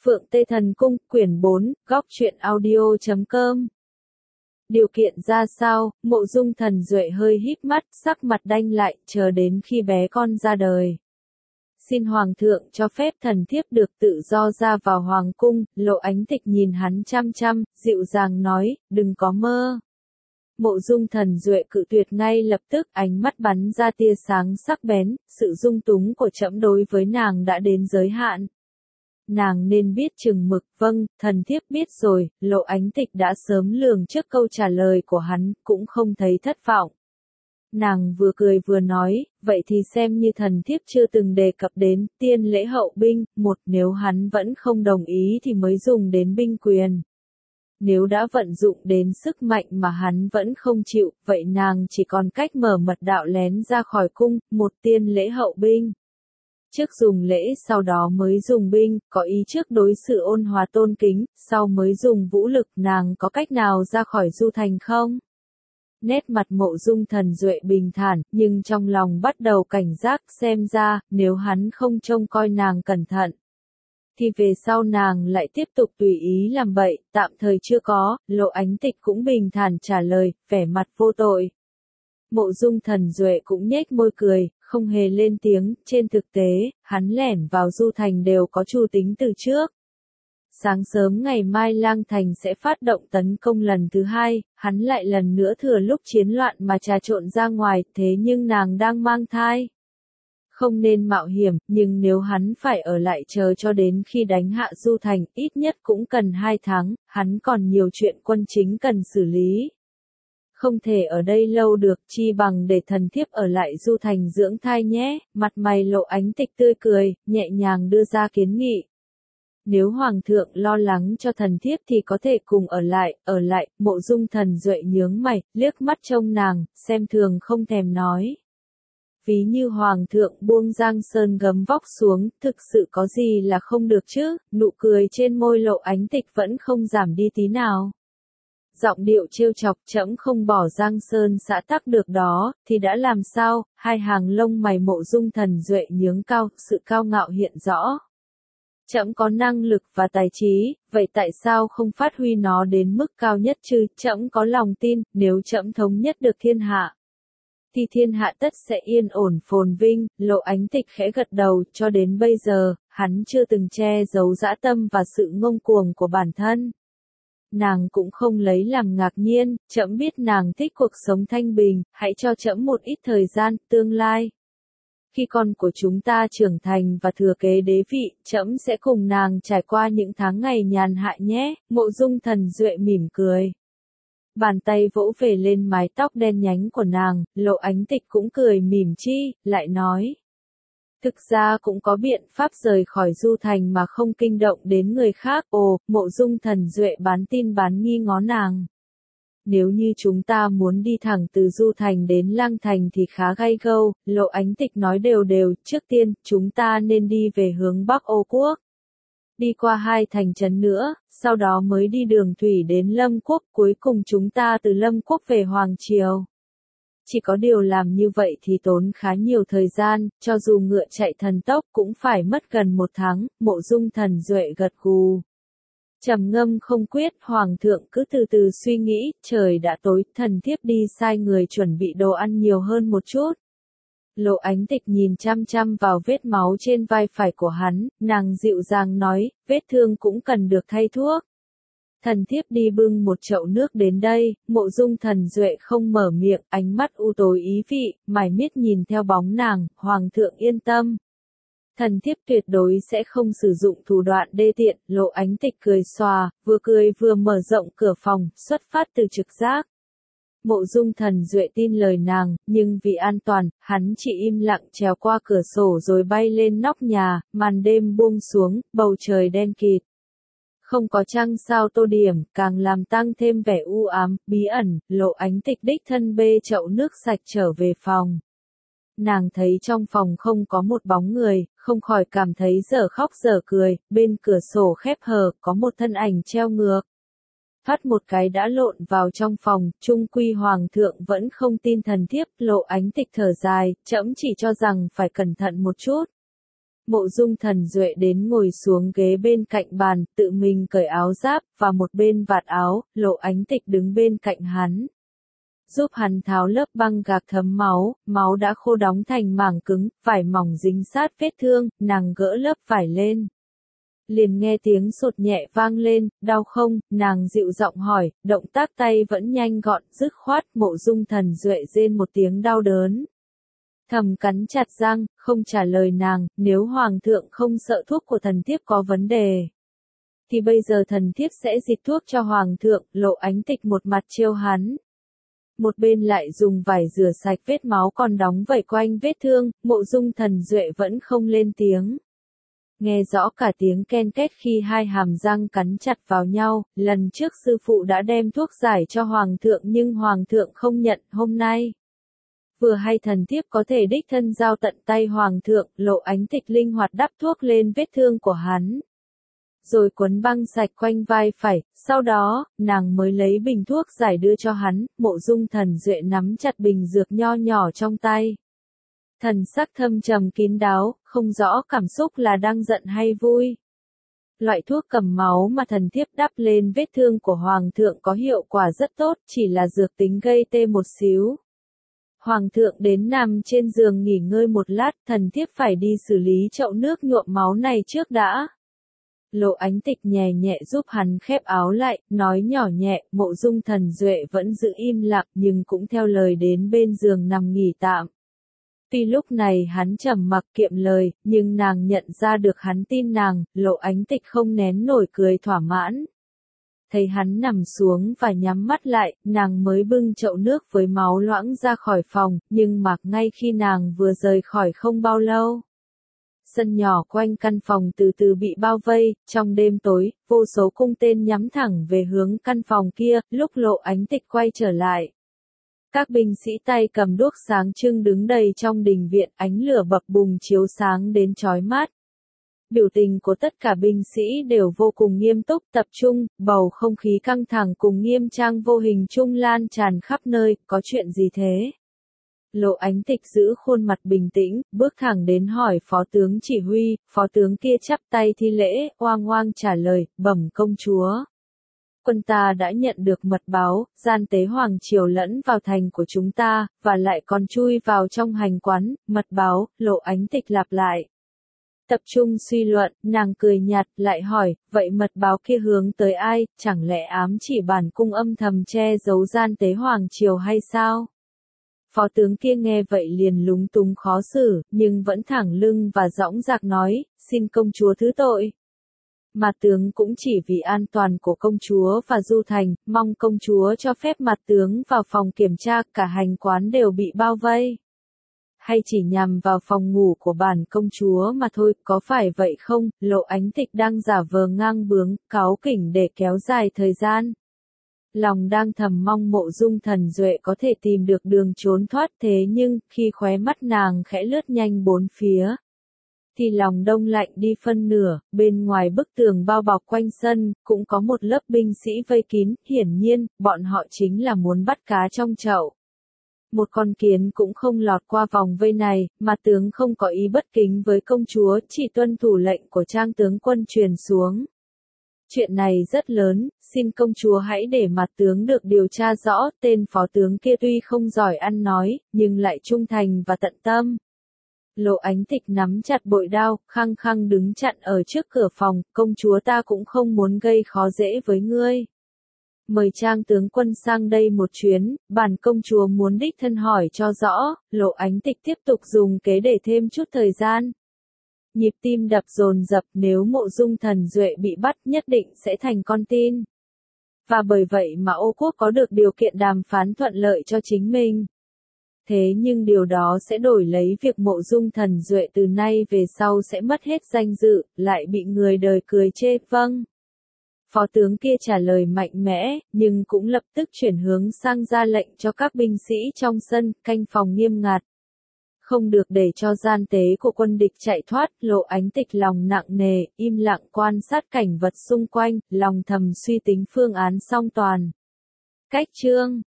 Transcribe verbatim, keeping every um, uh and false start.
Phượng Tê Thần Cung, quyển bốn, góc truyện audio chấm com. Điều kiện ra sao? Mộ Dung Thần Duệ hơi híp mắt, sắc mặt đanh lại, chờ đến khi bé con ra đời. Xin Hoàng thượng cho phép thần thiếp được tự do ra vào Hoàng cung. Lộ Ánh Tịch nhìn hắn chăm chăm, dịu dàng nói, đừng có mơ. Mộ Dung Thần Duệ cự tuyệt ngay lập tức, ánh mắt bắn ra tia sáng sắc bén, sự dung túng của trẫm đối với nàng đã đến giới hạn. Nàng nên biết chừng mực. Vâng, thần thiếp biết rồi. Lộ Ánh Tịch đã sớm lường trước câu trả lời của hắn, cũng không thấy thất vọng. Nàng vừa cười vừa nói, vậy thì xem như thần thiếp chưa từng đề cập đến tiên lễ hậu binh. Một, nếu hắn vẫn không đồng ý thì mới dùng đến binh quyền. Nếu đã vận dụng đến sức mạnh mà hắn vẫn không chịu, vậy nàng chỉ còn cách mở mật đạo lén ra khỏi cung. Một, tiên lễ hậu binh. Trước dùng lễ sau đó mới dùng binh, có ý trước đối xử ôn hòa tôn kính, sau mới dùng vũ lực. Nàng có cách nào ra khỏi Du Thành không? Nét mặt Mộ Dung Thần Duệ bình thản, nhưng trong lòng bắt đầu cảnh giác, xem ra, nếu hắn không trông coi nàng cẩn thận, thì về sau nàng lại tiếp tục tùy ý làm bậy. Tạm thời chưa có. Lộ Ánh Tịch cũng bình thản trả lời, vẻ mặt vô tội. Mộ Dung Thần Duệ cũng nhếch môi cười, không hề lên tiếng. Trên thực tế, hắn lẻn vào Du Thành đều có chủ tính từ trước. Sáng sớm ngày mai Lang Thành sẽ phát động tấn công lần thứ hai, hắn lại lần nữa thừa lúc chiến loạn mà trà trộn ra ngoài, thế nhưng nàng đang mang thai. Không nên mạo hiểm, nhưng nếu hắn phải ở lại chờ cho đến khi đánh hạ Du Thành, ít nhất cũng cần hai tháng, hắn còn nhiều chuyện quân chính cần xử lý. Không thể ở đây lâu được, chi bằng để thần thiếp ở lại Du Thành dưỡng thai nhé. Mặt mày Lộ Ánh Tịch tươi cười, nhẹ nhàng đưa ra kiến nghị. Nếu Hoàng thượng lo lắng cho thần thiếp thì có thể cùng ở lại, ở lại. Mộ Dung Thần Duệ nhướng mày, liếc mắt trông nàng, xem thường không thèm nói. Ví như Hoàng thượng buông Giang Sơn gấm vóc xuống, thực sự có gì là không được chứ? Nụ cười trên môi Lộ Ánh Tịch vẫn không giảm đi tí nào. Giọng điệu trêu chọc, trẫm không bỏ Giang Sơn xã tắc được đó, thì đã làm sao? Hai hàng lông mày Mộ Dung Thần Duệ nhướng cao, sự cao ngạo hiện rõ. Trẫm có năng lực và tài trí, vậy tại sao không phát huy nó đến mức cao nhất chứ? Trẫm có lòng tin, nếu trẫm thống nhất được thiên hạ, thì thiên hạ tất sẽ yên ổn phồn vinh. Lộ Ánh Tịch khẽ gật đầu, cho đến bây giờ, hắn chưa từng che giấu dã tâm và sự ngông cuồng của bản thân. Nàng cũng không lấy làm ngạc nhiên, trẫm biết nàng thích cuộc sống thanh bình, hãy cho trẫm một ít thời gian. Tương lai, khi con của chúng ta trưởng thành và thừa kế đế vị, trẫm sẽ cùng nàng trải qua những tháng ngày nhàn hạ nhé. Mộ Dung Thần Duệ mỉm cười. Bàn tay vỗ về lên mái tóc đen nhánh của nàng, Lộ Ánh Tịch cũng cười mỉm chi, lại nói. Thực ra cũng có biện pháp rời khỏi Du Thành mà không kinh động đến người khác. Ồ, Mộ Dung Thần Duệ bán tin bán nghi ngó nàng. Nếu như chúng ta muốn đi thẳng từ Du Thành đến Lang Thành thì khá gay go. Lộ Ánh Tịch nói đều đều, trước tiên, chúng ta nên đi về hướng Bắc Ô Quốc. Đi qua hai thành trấn nữa, sau đó mới đi đường thủy đến Lâm Quốc, cuối cùng chúng ta từ Lâm Quốc về Hoàng Triều. Chỉ có điều làm như vậy thì tốn khá nhiều thời gian, cho dù ngựa chạy thần tốc cũng phải mất gần một tháng. Mộ Dung Thần Duệ gật gù. Trầm ngâm không quyết, Hoàng thượng cứ từ từ suy nghĩ. Trời đã tối, thần thiếp đi sai người chuẩn bị đồ ăn nhiều hơn một chút. Lộ Ánh Tịch nhìn chăm chăm vào vết máu trên vai phải của hắn, nàng dịu dàng nói, vết thương cũng cần được thay thuốc. Thần thiếp đi bưng một chậu nước đến đây. Mộ Dung Thần Duệ không mở miệng, ánh mắt u tối ý vị, mải miết nhìn theo bóng nàng. Hoàng thượng yên tâm, thần thiếp tuyệt đối sẽ không sử dụng thủ đoạn đê tiện. Lộ Ánh Tịch cười xòa, vừa cười vừa mở rộng cửa phòng, xuất phát từ trực giác. Mộ Dung Thần Duệ tin lời nàng, nhưng vì an toàn, hắn chỉ im lặng trèo qua cửa sổ rồi bay lên nóc nhà. Màn đêm buông xuống, bầu trời đen kịt. Không có trăng sao tô điểm, càng làm tăng thêm vẻ u ám, bí ẩn. Lộ Ánh Tịch đích thân bê chậu nước sạch trở về phòng. Nàng thấy trong phòng không có một bóng người, không khỏi cảm thấy dở khóc dở cười. Bên cửa sổ khép hờ, có một thân ảnh treo ngược. Thoát một cái đã lộn vào trong phòng. Trung quy Hoàng thượng vẫn không tin thần thiếp. Lộ Ánh Tịch thở dài, trẫm chỉ cho rằng phải cẩn thận một chút. Mộ Dung Thần Duệ đến ngồi xuống ghế bên cạnh bàn, tự mình cởi áo giáp, và một bên vạt áo, Lộ Ánh Tịch đứng bên cạnh hắn. Giúp hắn tháo lớp băng gạc thấm máu, máu đã khô đóng thành mảng cứng, vải mỏng dính sát vết thương, nàng gỡ lớp vải lên. Liền nghe tiếng sột nhẹ vang lên, đau không, nàng dịu giọng hỏi, động tác tay vẫn nhanh gọn, dứt khoát, Mộ Dung Thần Duệ rên một tiếng đau đớn. Thầm cắn chặt răng, không trả lời nàng, nếu Hoàng thượng không sợ thuốc của thần thiếp có vấn đề. Thì bây giờ thần thiếp sẽ dịch thuốc cho Hoàng thượng, Lộ Ánh Tịch một mặt trêu hắn. Một bên lại dùng vải rửa sạch vết máu còn đóng vẩy quanh vết thương, Mộ Dung Thần Duệ vẫn không lên tiếng. Nghe rõ cả tiếng ken két khi hai hàm răng cắn chặt vào nhau, lần trước sư phụ đã đem thuốc giải cho Hoàng thượng nhưng Hoàng thượng không nhận, hôm nay. Vừa hay thần thiếp có thể đích thân giao tận tay Hoàng thượng, Lộ Ánh Tịch linh hoạt đắp thuốc lên vết thương của hắn. Rồi quấn băng sạch quanh vai phải, sau đó, nàng mới lấy bình thuốc giải đưa cho hắn, Mộ Dung Thần Duệ nắm chặt bình dược nho nhỏ trong tay. Thần sắc thâm trầm kín đáo, không rõ cảm xúc là đang giận hay vui. Loại thuốc cầm máu mà thần thiếp đắp lên vết thương của Hoàng thượng có hiệu quả rất tốt, chỉ là dược tính gây tê một xíu. Hoàng thượng đến nằm trên giường nghỉ ngơi một lát, thần thiếp phải đi xử lý chậu nước nhuộm máu này trước đã. Lộ Ánh Tịch nhẹ nhẹ giúp hắn khép áo lại, nói nhỏ nhẹ, Mộ Dung Thần Duệ vẫn giữ im lặng nhưng cũng theo lời đến bên giường nằm nghỉ tạm. Tuy lúc này hắn trầm mặc kiệm lời, nhưng nàng nhận ra được hắn tin nàng, Lộ Ánh Tịch không nén nổi cười thỏa mãn. Thấy hắn nằm xuống và nhắm mắt lại, nàng mới bưng chậu nước với máu loãng ra khỏi phòng, nhưng mặc ngay khi nàng vừa rời khỏi không bao lâu. Sân nhỏ quanh căn phòng từ từ bị bao vây, trong đêm tối, vô số cung tên nhắm thẳng về hướng căn phòng kia, lúc Lộ Ánh Tịch quay trở lại. Các binh sĩ tay cầm đuốc sáng trưng đứng đầy trong đình viện, ánh lửa bập bùng chiếu sáng đến chói mắt. Biểu tình của tất cả binh sĩ đều vô cùng nghiêm túc, tập trung, bầu không khí căng thẳng cùng nghiêm trang vô hình chung lan tràn khắp nơi, có chuyện gì thế? Lộ Ánh Tịch giữ khuôn mặt bình tĩnh, bước thẳng đến hỏi phó tướng chỉ huy, phó tướng kia chắp tay thi lễ, oang oang trả lời, bẩm công chúa. Quân ta đã nhận được mật báo, gian tế Hoàng Triều lẫn vào thành của chúng ta, và lại còn chui vào trong hành quán, mật báo, Lộ Ánh Tịch lặp lại. Tập trung suy luận, nàng cười nhạt, lại hỏi, vậy mật báo kia hướng tới ai, chẳng lẽ ám chỉ bản cung âm thầm che giấu gian tế Hoàng Triều hay sao? Phó tướng kia nghe vậy liền lúng túng khó xử, nhưng vẫn thẳng lưng và dõng dạc nói, xin công chúa thứ tội. Mà tướng cũng chỉ vì an toàn của công chúa và Du Thành, mong công chúa cho phép mặt tướng vào phòng kiểm tra, cả hành quán đều bị bao vây. Hay chỉ nhằm vào phòng ngủ của bản công chúa mà thôi, có phải vậy không? Lộ Ánh Tịch đang giả vờ ngang bướng, cáu kỉnh để kéo dài thời gian. Lòng đang thầm mong Mộ Dung Thần Duệ có thể tìm được đường trốn thoát, thế nhưng, khi khóe mắt nàng khẽ lướt nhanh bốn phía, thì lòng đông lạnh đi phân nửa, bên ngoài bức tường bao bọc quanh sân, cũng có một lớp binh sĩ vây kín, hiển nhiên, bọn họ chính là muốn bắt cá trong chậu. Một con kiến cũng không lọt qua vòng vây này, mà tướng không có ý bất kính với công chúa, chỉ tuân thủ lệnh của Trang tướng quân truyền xuống. Chuyện này rất lớn, xin công chúa hãy để mặt tướng được điều tra rõ, tên phó tướng kia tuy không giỏi ăn nói, nhưng lại trung thành và tận tâm. Lộ Ánh Tịch nắm chặt bội đao, khăng khăng đứng chặn ở trước cửa phòng, công chúa ta cũng không muốn gây khó dễ với ngươi. Mời Trang tướng quân sang đây một chuyến, bản công chúa muốn đích thân hỏi cho rõ, Lộ Ánh Tịch tiếp tục dùng kế để thêm chút thời gian. Nhịp tim đập dồn dập, nếu Mộ Dung Thần Duệ bị bắt nhất định sẽ thành con tin. Và bởi vậy mà Ô Quốc có được điều kiện đàm phán thuận lợi cho chính mình. Thế nhưng điều đó sẽ đổi lấy việc Mộ Dung Thần Duệ từ nay về sau sẽ mất hết danh dự, lại bị người đời cười chê, vâng. Phó tướng kia trả lời mạnh mẽ, nhưng cũng lập tức chuyển hướng sang ra lệnh cho các binh sĩ trong sân, canh phòng nghiêm ngặt. Không được để cho gian tế của quân địch chạy thoát, Lộ Ánh Tịch lòng nặng nề, im lặng quan sát cảnh vật xung quanh, lòng thầm suy tính phương án song toàn. Cách chương